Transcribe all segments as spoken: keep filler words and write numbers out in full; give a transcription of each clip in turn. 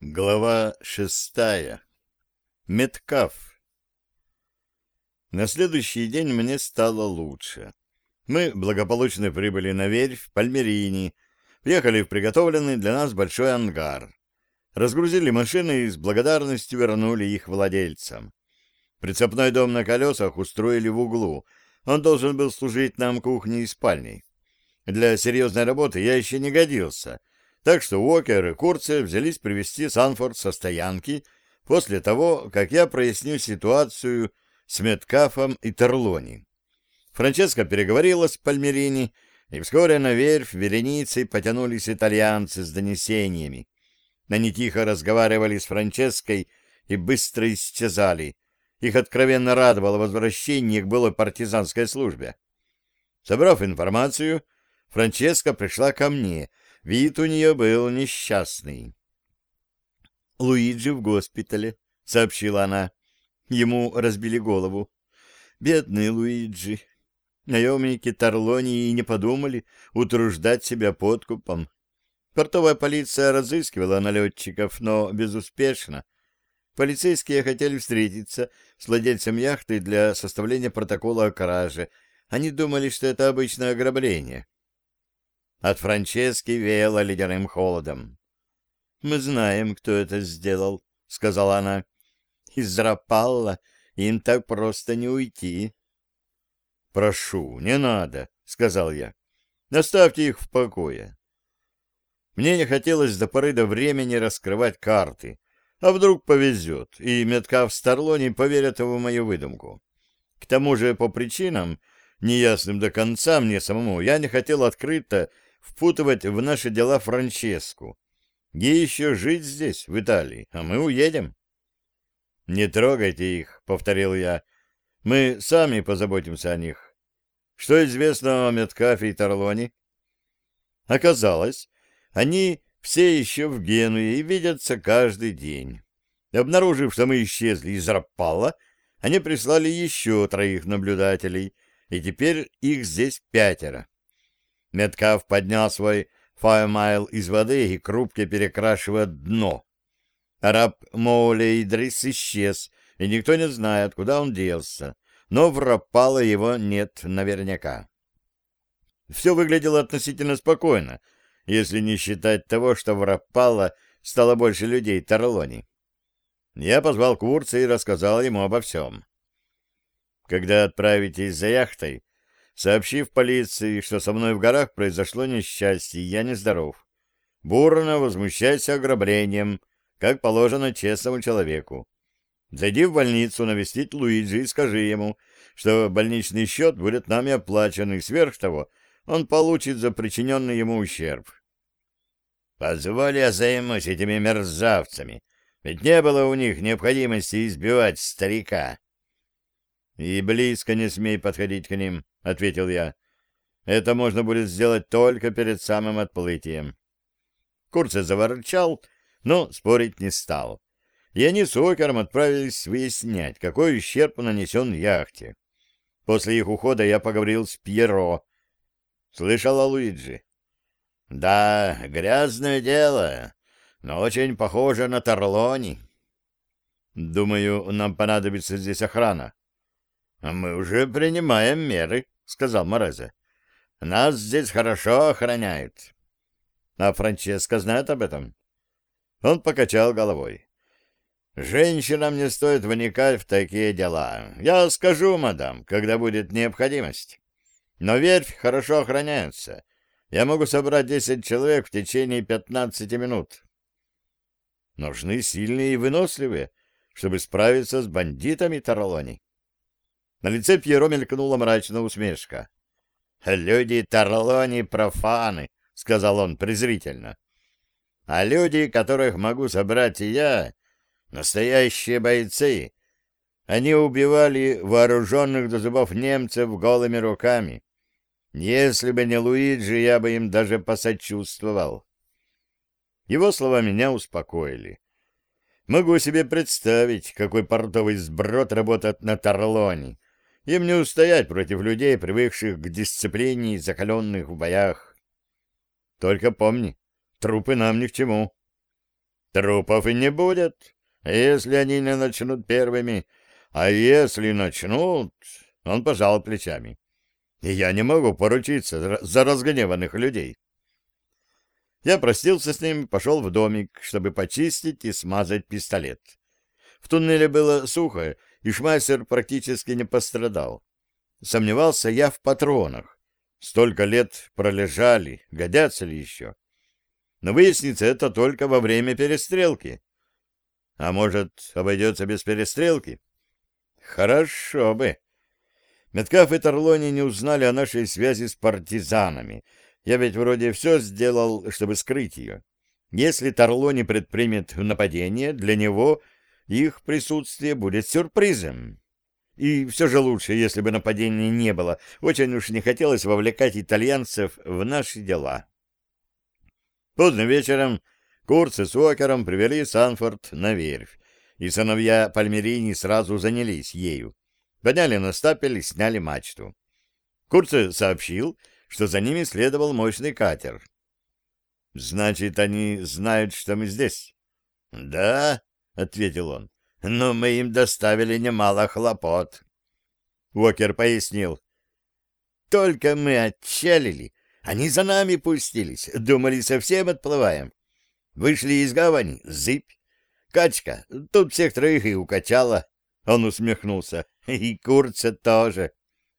Глава шестая. Меткалф. На следующий день мне стало лучше. Мы благополучно прибыли на верфь в Пальмерини, въехали в приготовленный для нас большой ангар. Разгрузили машины и с благодарностью вернули их владельцам. Прицепной дом на колесах устроили в углу. Он должен был служить нам кухней и спальней. Для серьезной работы я еще не годился, так что Уокер и Курце взялись привезти Санфорд со стоянки после того, как я проясню ситуацию с Меткалфом и Терлони. Франческа переговорила с Пальмерини, и вскоре на верфь вереницей потянулись итальянцы с донесениями. Они тихо разговаривали с Франческой и быстро исчезали. Их откровенно радовало возвращение к былой партизанской службе. Собрав информацию, Франческа пришла ко мне. Вид у нее был несчастный. «Луиджи в госпитале», — сообщила она. Ему разбили голову. «Бедный Луиджи. Наемники Терлони и не подумали утруждать себя подкупом. Портовая полиция разыскивала налетчиков, но безуспешно. Полицейские хотели встретиться с владельцем яхты для составления протокола о краже. Они думали, что это обычное ограбление». От Франчески веяло ледяным холодом. «Мы знаем, кто это сделал», — сказала она. «Из Рапалла им так просто не уйти». «Прошу, не надо», — сказал я. «Оставьте их в покое». Мне не хотелось до поры до времени раскрывать карты. А вдруг повезет, и Меткалф с Терлони поверят в мою выдумку. К тому же, по причинам, неясным до конца мне самому, я не хотел открыто впутывать в наши дела Франческу. Ей еще жить здесь, в Италии, а мы уедем. «Не трогайте их», — повторил я. «Мы сами позаботимся о них. Что известно о Меткалфе и Терлони?» Оказалось, они все еще в Генуе и видятся каждый день. Обнаружив, что мы исчезли из Рапалла, они прислали еще троих наблюдателей, и теперь их здесь пятеро. Меткалф поднял свой фаемайл из воды и крупки перекрашивает дно. Араб Моуле Идрис исчез, и никто не знает, куда он делся, но в Рапалло его нет наверняка. Все выглядело относительно спокойно, если не считать того, что в Рапалло стало больше людей Терлони. Я позвал Курца и рассказал ему обо всем. «Когда отправитесь за яхтой, сообщив полиции, что со мной в горах произошло несчастье, я нездоров. Бурно возмущайся ограблением, как положено честному человеку. Зайди в больницу навестить Луиджи и скажи ему, что больничный счет будет нами оплачен, и сверх того он получит за причиненный ему ущерб». «Позволь я займусь этими мерзавцами, ведь не было у них необходимости избивать старика». «И близко не смей подходить к ним», — ответил я. «Это можно будет сделать только перед самым отплытием». Курце заворчал, но спорить не стал. И они с Уокером отправились выяснять, какой ущерб нанесен яхте. После их ухода я поговорил с Пьеро. «Слышал о Луиджи?» «Да, грязное дело, но очень похоже на Терлони». «Думаю, нам понадобится здесь охрана». «Мы уже принимаем меры», — сказал Морезе. «Нас здесь хорошо охраняют». «А Франческа знает об этом?» Он покачал головой. «Женщинам не стоит вникать в такие дела. Я скажу, мадам, когда будет необходимость. Но верфь хорошо охраняется. Я могу собрать десять человек в течение пятнадцати минут». «Нужны сильные и выносливые, чтобы справиться с бандитами Терлони». На лице Пьеро мелькнула мрачная усмешка. «Люди Терлони профаны», — сказал он презрительно. «А люди, которых могу собрать и я, настоящие бойцы. Они убивали вооруженных до зубов немцев голыми руками. Если бы не Луиджи, я бы им даже посочувствовал». Его слова меня успокоили. Могу себе представить, какой портовый сброд работает на Терлони. Им не устоять против людей, привыкших к дисциплине и закаленных в боях. Только помни, трупы нам ни к чему. Трупов и не будет, если они не начнут первыми. А если начнут, он пожал плечами. И я не могу поручиться за разгневанных людей. Я простился с ним и пошел в домик, чтобы почистить и смазать пистолет. В туннеле было сухо, и шмайсер практически не пострадал. Сомневался я в патронах. Столько лет пролежали, годятся ли еще? Но выяснится это только во время перестрелки. А может, обойдется без перестрелки? Хорошо бы. Меткав и Тарлони не узнали о нашей связи с партизанами. Я ведь вроде все сделал, чтобы скрыть ее. Если Тарлони предпримет нападение, для него их присутствие будет сюрпризом. И все же лучше, если бы нападения не было. Очень уж не хотелось вовлекать итальянцев в наши дела. Поздно вечером Курц с Уокером привели Санфорд на верфь, и сыновья Пальмерини сразу занялись ею. Подняли на стапель и сняли мачту. Курц сообщил, что за ними следовал мощный катер. — Значит, они знают, что мы здесь? — Да, — ответил он, — но мы им доставили немало хлопот. Уокер пояснил. — Только мы отчалили, они за нами пустились, думали, совсем отплываем. Вышли из гавани, зыбь. Качка, тут всех троих и укачала. Он усмехнулся. И Курца тоже.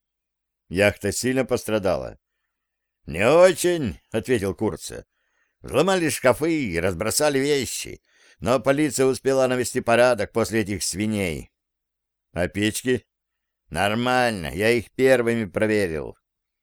Яхта сильно пострадала. — Не очень, — ответил Курца. Взломали шкафы и разбросали вещи, но полиция успела навести порядок после этих свиней. — А печки? — Нормально, я их первыми проверил.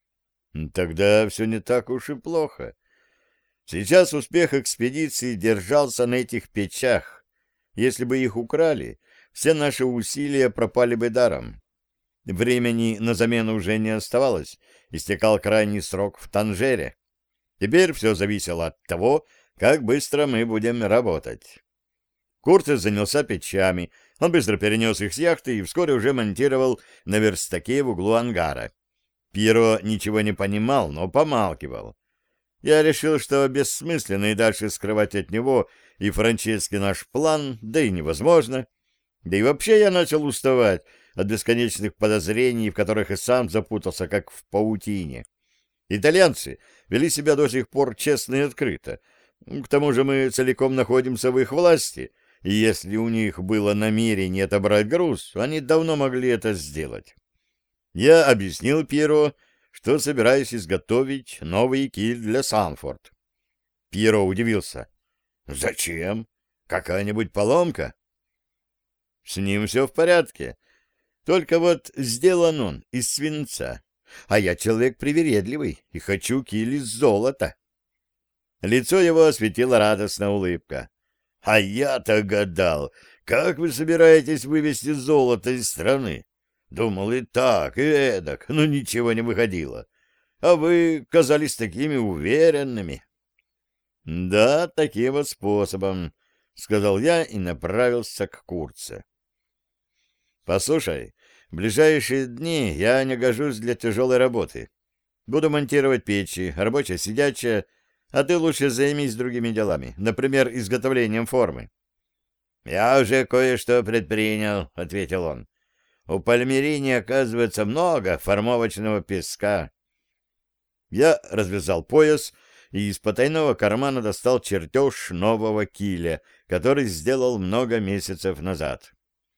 — Тогда все не так уж и плохо. Сейчас успех экспедиции держался на этих печах. Если бы их украли, все наши усилия пропали бы даром. Времени на замену уже не оставалось, истекал крайний срок в Танжере. Теперь все зависело от того, как быстро мы будем работать. Куртес занялся печами, он быстро перенес их с яхты и вскоре уже монтировал на верстаке в углу ангара. Пьеро ничего не понимал, но помалкивал. Я решил, что бессмысленно и дальше скрывать от него и Франчески наш план, да и невозможно. Да и вообще я начал уставать от бесконечных подозрений, в которых и сам запутался, как в паутине. Итальянцы вели себя до сих пор честно и открыто. К тому же мы целиком находимся в их власти, и если у них было намерение отобрать груз, они давно могли это сделать. Я объяснил Пьеро, что собираюсь изготовить новый киль для Санфорд. Пьеро удивился. «Зачем? Какая-нибудь поломка?» «С ним все в порядке. Только вот сделан он из свинца, а я человек привередливый и хочу киль из золота». Лицо его осветила радостная улыбка. «А я-то гадал, как вы собираетесь вывести золото из страны? Думал и так, и эдак, но ничего не выходило. А вы казались такими уверенными». «Да, таким вот способом», — сказал я и направился к Курце. «Послушай, в ближайшие дни я не гожусь для тяжелой работы. Буду монтировать печи, рабочая сидячая, а ты лучше займись другими делами, например, изготовлением формы». «Я уже кое-что предпринял», — ответил он. «У Пальмерини, оказывается, много формовочного песка». Я развязал пояс и из потайного кармана достал чертеж нового киля, который сделал много месяцев назад.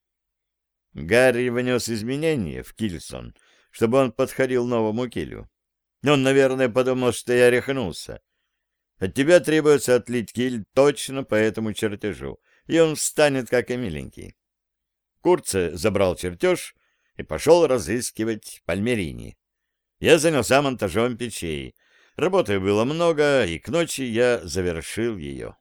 Гарри внес изменения в кильсон, чтобы он подходил новому килю. Он, наверное, подумал, что я рехнулся. От тебя требуется отлить киль точно по этому чертежу, и он встанет, как и миленький. Курце забрал чертеж и пошел разыскивать Пальмерини. Я занялся монтажом печей. Работы было много, и к ночи я завершил ее.